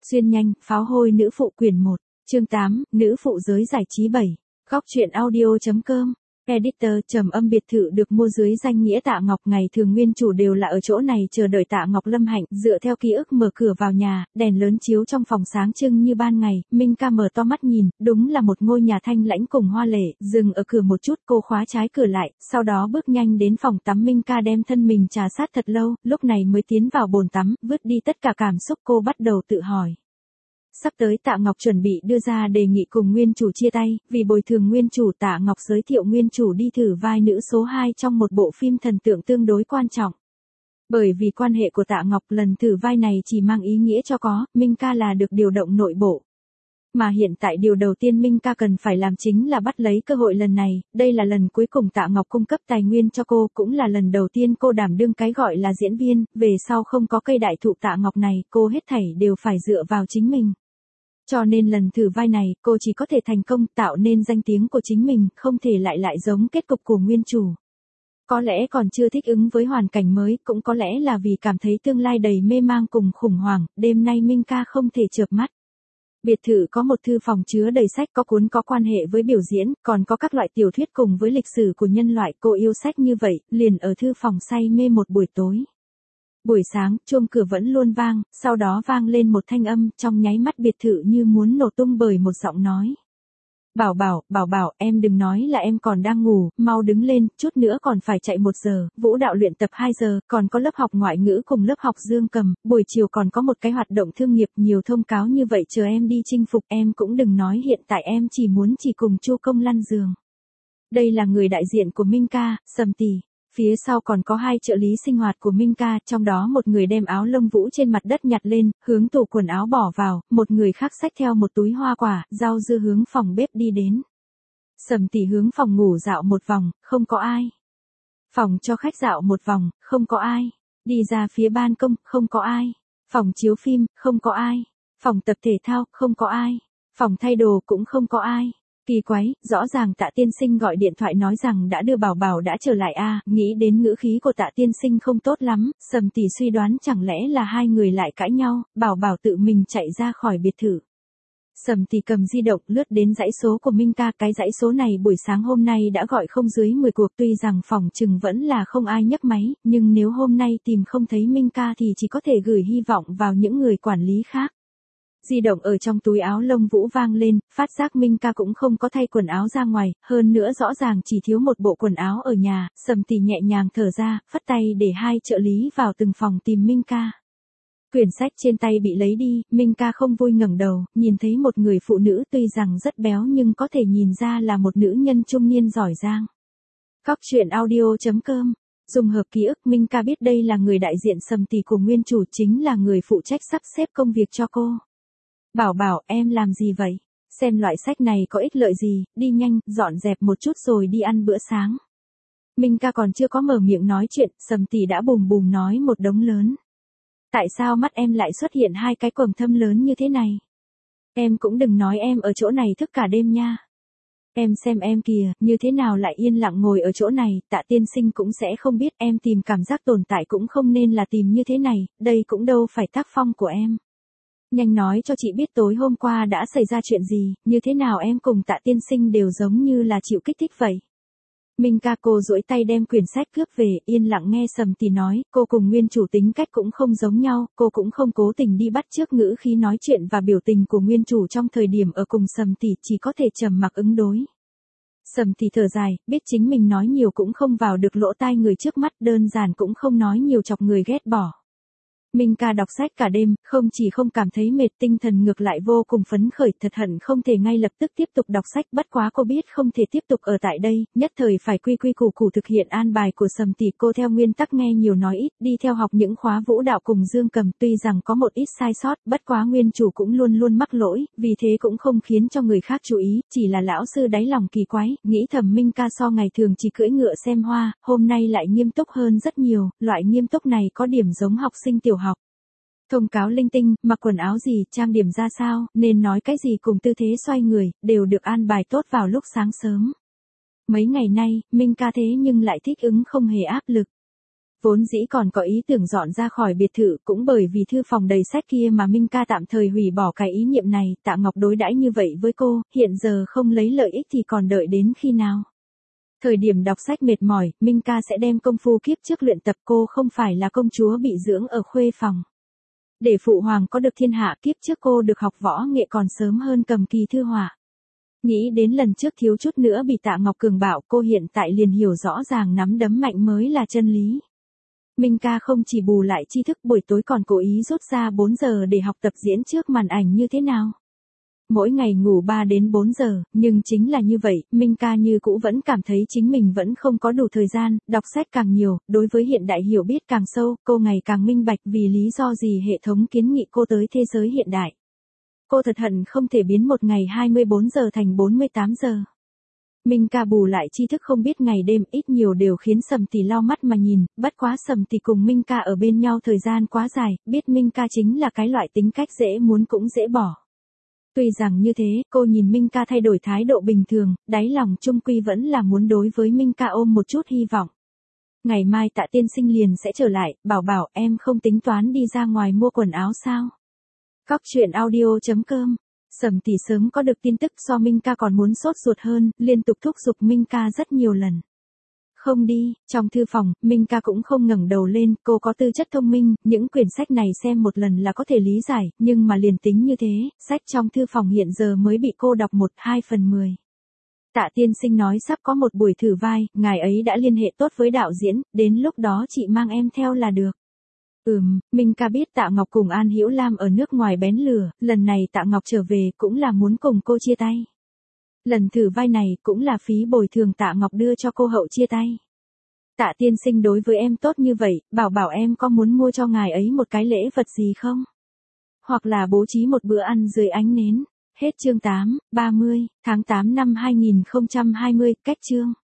Xuyên nhanh, pháo hôi nữ phụ quyển 1, chương 8, nữ phụ giới giải trí 7. Góc truyện audio.com. Editor. Trầm âm biệt thự được mua dưới danh nghĩa Tạ Ngọc, ngày thường nguyên chủ đều là ở chỗ này chờ đợi Tạ Ngọc lâm hạnh. Dựa theo ký ức mở cửa vào nhà, đèn lớn chiếu trong phòng sáng trưng như ban ngày. Minh Ca mở to mắt nhìn, đúng là một ngôi nhà thanh lãnh cùng hoa lệ. Dừng ở cửa một chút, cô khóa trái cửa lại, sau đó bước nhanh đến phòng tắm. Minh Ca đem thân mình trà sát thật lâu, lúc này mới tiến vào bồn tắm, vứt đi tất cả cảm xúc. Cô bắt đầu tự hỏi. Sắp tới Tạ Ngọc chuẩn bị đưa ra đề nghị cùng nguyên chủ chia tay, vì bồi thường nguyên chủ Tạ Ngọc giới thiệu nguyên chủ đi thử vai nữ số 2 trong một bộ phim thần tượng tương đối quan trọng. Bởi vì quan hệ của Tạ Ngọc, lần thử vai này chỉ mang ý nghĩa cho có, Minh Ca là được điều động nội bộ. Mà hiện tại điều đầu tiên Minh Ca cần phải làm chính là bắt lấy cơ hội lần này, đây là lần cuối cùng Tạ Ngọc cung cấp tài nguyên cho cô, cũng là lần đầu tiên cô đảm đương cái gọi là diễn viên, về sau không có cây đại thụ Tạ Ngọc này, cô hết thảy đều phải dựa vào chính mình. Cho nên lần thử vai này, cô chỉ có thể thành công tạo nên danh tiếng của chính mình, không thể lại giống kết cục của nguyên chủ. Có lẽ còn chưa thích ứng với hoàn cảnh mới, cũng có lẽ là vì cảm thấy tương lai đầy mê mang cùng khủng hoảng, đêm nay Minh Ca không thể chợp mắt. Biệt thự có một thư phòng chứa đầy sách có cuốn có quan hệ với biểu diễn, còn có các loại tiểu thuyết cùng với lịch sử của nhân loại. Cô yêu sách như vậy, liền ở thư phòng say mê một buổi tối. Buổi sáng, chuông cửa vẫn luôn vang, sau đó vang lên một thanh âm, trong nháy mắt biệt thự như muốn nổ tung bởi một giọng nói. Bảo bảo, em đừng nói là em còn đang ngủ, mau đứng lên, chút nữa còn phải chạy 1 giờ, vũ đạo luyện tập 2 giờ, còn có lớp học ngoại ngữ cùng lớp học dương cầm, buổi chiều còn có một cái hoạt động thương nghiệp, nhiều thông cáo như vậy chờ em đi chinh phục. Em cũng đừng nói hiện tại em chỉ cùng Chu Công lăn giường. Đây là người đại diện của Minh Ca, Sầm Tỷ. Phía sau còn có 2 trợ lý sinh hoạt của Minh Ca, trong đó một người đem áo lông vũ trên mặt đất nhặt lên, hướng tủ quần áo bỏ vào, một người khác xách theo một túi hoa quả, rau dưa hướng phòng bếp đi đến. Sầm Tỷ hướng phòng ngủ dạo một vòng, không có ai. Phòng cho khách dạo một vòng, không có ai. Đi ra phía ban công, không có ai. Phòng chiếu phim, không có ai. Phòng tập thể thao, không có ai. Phòng thay đồ cũng không có ai. Kỳ quái, rõ ràng Tạ tiên sinh gọi điện thoại nói rằng đã đưa Bảo Bảo đã trở lại a. Nghĩ đến ngữ khí của Tạ tiên sinh không tốt lắm, Sầm Tỷ suy đoán chẳng lẽ là hai người lại cãi nhau, Bảo Bảo tự mình chạy ra khỏi biệt thự. Sầm Tỷ cầm di động lướt đến dãy số của Minh Ca, cái dãy số này buổi sáng hôm nay đã gọi không dưới 10 cuộc, tuy rằng phòng trừng vẫn là không ai nhấc máy, nhưng nếu hôm nay tìm không thấy Minh Ca thì chỉ có thể gửi hy vọng vào những người quản lý khác. Di động ở trong túi áo lông vũ vang lên, phát giác Minh Ca cũng không có thay quần áo ra ngoài, hơn nữa rõ ràng chỉ thiếu một bộ quần áo ở nhà. Sầm Tỷ nhẹ nhàng thở ra, phất tay để 2 trợ lý vào từng phòng tìm Minh Ca. Quyển sách trên tay bị lấy đi, Minh Ca không vui ngẩng đầu, nhìn thấy một người phụ nữ tuy rằng rất béo nhưng có thể nhìn ra là một nữ nhân trung niên giỏi giang. Góc truyện audio.com. Dùng hợp ký ức, Minh Ca biết đây là người đại diện Sầm Tỷ của nguyên chủ, chính là người phụ trách sắp xếp công việc cho cô. Bảo Bảo, em làm gì vậy? Xem loại sách này có ích lợi gì, đi nhanh, dọn dẹp một chút rồi đi ăn bữa sáng. Minh Ca còn chưa có mở miệng nói chuyện, Sầm Tỷ đã bùm bùm nói một đống lớn. Tại sao mắt em lại xuất hiện 2 cái quầng thâm lớn như thế này? Em cũng đừng nói em ở chỗ này thức cả đêm nha. Em xem em kìa, như thế nào lại yên lặng ngồi ở chỗ này, Tạ tiên sinh cũng sẽ không biết, em tìm cảm giác tồn tại cũng không nên là tìm như thế này, đây cũng đâu phải tác phong của em. Nhanh nói cho chị biết tối hôm qua đã xảy ra chuyện gì, như thế nào em cùng Tạ tiên sinh đều giống như là chịu kích thích vậy. Minh Ca cô duỗi tay đem quyển sách cướp về, yên lặng nghe Sầm Tỷ nói, cô cùng nguyên chủ tính cách cũng không giống nhau, cô cũng không cố tình đi bắt chước ngữ khí nói chuyện và biểu tình của nguyên chủ trong thời điểm ở cùng Sầm Tỷ, chỉ có thể trầm mặc ứng đối. Sầm Tỷ thở dài, biết chính mình nói nhiều cũng không vào được lỗ tai người trước mắt, đơn giản cũng không nói nhiều chọc người ghét bỏ. Minh Ca đọc sách cả đêm, không chỉ không cảm thấy mệt, tinh thần ngược lại vô cùng phấn khởi, thật hận không thể ngay lập tức tiếp tục đọc sách, bất quá cô biết không thể tiếp tục ở tại đây, nhất thời phải quy củ thực hiện an bài của Sầm Tỷ. Cô theo nguyên tắc nghe nhiều nói ít, đi theo học những khóa vũ đạo cùng dương cầm, tuy rằng có một ít sai sót, bất quá nguyên chủ cũng luôn mắc lỗi, vì thế cũng không khiến cho người khác chú ý, chỉ là lão sư đáy lòng kỳ quái, nghĩ thầm Minh Ca so ngày thường chỉ cưỡi ngựa xem hoa, hôm nay lại nghiêm túc hơn rất nhiều, loại nghiêm túc này có điểm giống học sinh tiểu học. Thông cáo linh tinh, mặc quần áo gì, trang điểm ra sao, nên nói cái gì cùng tư thế xoay người, đều được an bài tốt vào lúc sáng sớm. Mấy ngày nay, Minh Ca thế nhưng lại thích ứng không hề áp lực. Vốn dĩ còn có ý tưởng dọn ra khỏi biệt thự, cũng bởi vì thư phòng đầy sách kia mà Minh ca tạm thời hủy bỏ cái ý niệm này. Tạ Ngọc đối đãi như vậy với cô, hiện giờ không lấy lợi ích thì còn đợi đến khi nào? Thời điểm đọc sách mệt mỏi, Minh ca sẽ đem công phu kiếp trước luyện tập. Cô không phải là công chúa bị dưỡng ở khuê phòng. Để phụ hoàng có được thiên hạ, kiếp trước cô được học võ nghệ còn sớm hơn Cầm Kỳ Thư Họa. Nghĩ đến lần trước thiếu chút nữa bị Tạ Ngọc cường bạo, cô hiện tại liền hiểu rõ ràng nắm đấm mạnh mới là chân lý. Minh ca không chỉ bù lại tri thức, buổi tối còn cố ý rút ra 4 giờ để học tập diễn trước màn ảnh như thế nào. Mỗi ngày ngủ 3 đến 4 giờ, nhưng chính là như vậy, Minh ca như cũ vẫn cảm thấy chính mình vẫn không có đủ thời gian, đọc sách càng nhiều, đối với hiện đại hiểu biết càng sâu, cô ngày càng minh bạch vì lý do gì hệ thống kiến nghị cô tới thế giới hiện đại. Cô thật hận không thể biến một ngày 24 giờ thành 48 giờ. Minh ca bù lại tri thức không biết ngày đêm, ít nhiều đều khiến Sầm Tỷ lau mắt mà nhìn, bất quá Sầm Tỷ cùng Minh ca ở bên nhau thời gian quá dài, biết Minh ca chính là cái loại tính cách dễ muốn cũng dễ bỏ. Tuy rằng như thế, cô nhìn Minh ca thay đổi thái độ bình thường, đáy lòng chung quy vẫn là muốn đối với Minh ca ôm một chút hy vọng. Ngày mai Tạ tiên sinh liền sẽ trở lại, bảo bảo em không tính toán đi ra ngoài mua quần áo sao? Góc truyện audio.com. Sầm Tỷ sớm có được tin tức, so Minh ca còn muốn sốt ruột hơn, liên tục thúc giục Minh ca rất nhiều lần. Không đi, trong thư phòng, Minh ca cũng không ngẩng đầu lên, cô có tư chất thông minh, những quyển sách này xem một lần là có thể lý giải, nhưng mà liền tính như thế, sách trong thư phòng hiện giờ mới bị cô đọc 1/2/10. Tạ tiên sinh nói sắp có một buổi thử vai, ngài ấy đã liên hệ tốt với đạo diễn, đến lúc đó chị mang em theo là được. Minh ca biết Tạ Ngọc cùng An Hữu Lam ở nước ngoài bén lửa, lần này Tạ Ngọc trở về cũng là muốn cùng cô chia tay. Lần thử vai này cũng là phí bồi thường Tạ Ngọc đưa cho cô hậu chia tay. Tạ tiên sinh đối với em tốt như vậy, bảo bảo em có muốn mua cho ngài ấy một cái lễ vật gì không? Hoặc là bố trí một bữa ăn dưới ánh nến. Hết chương 8, 30, tháng 8 năm 2020, cách chương.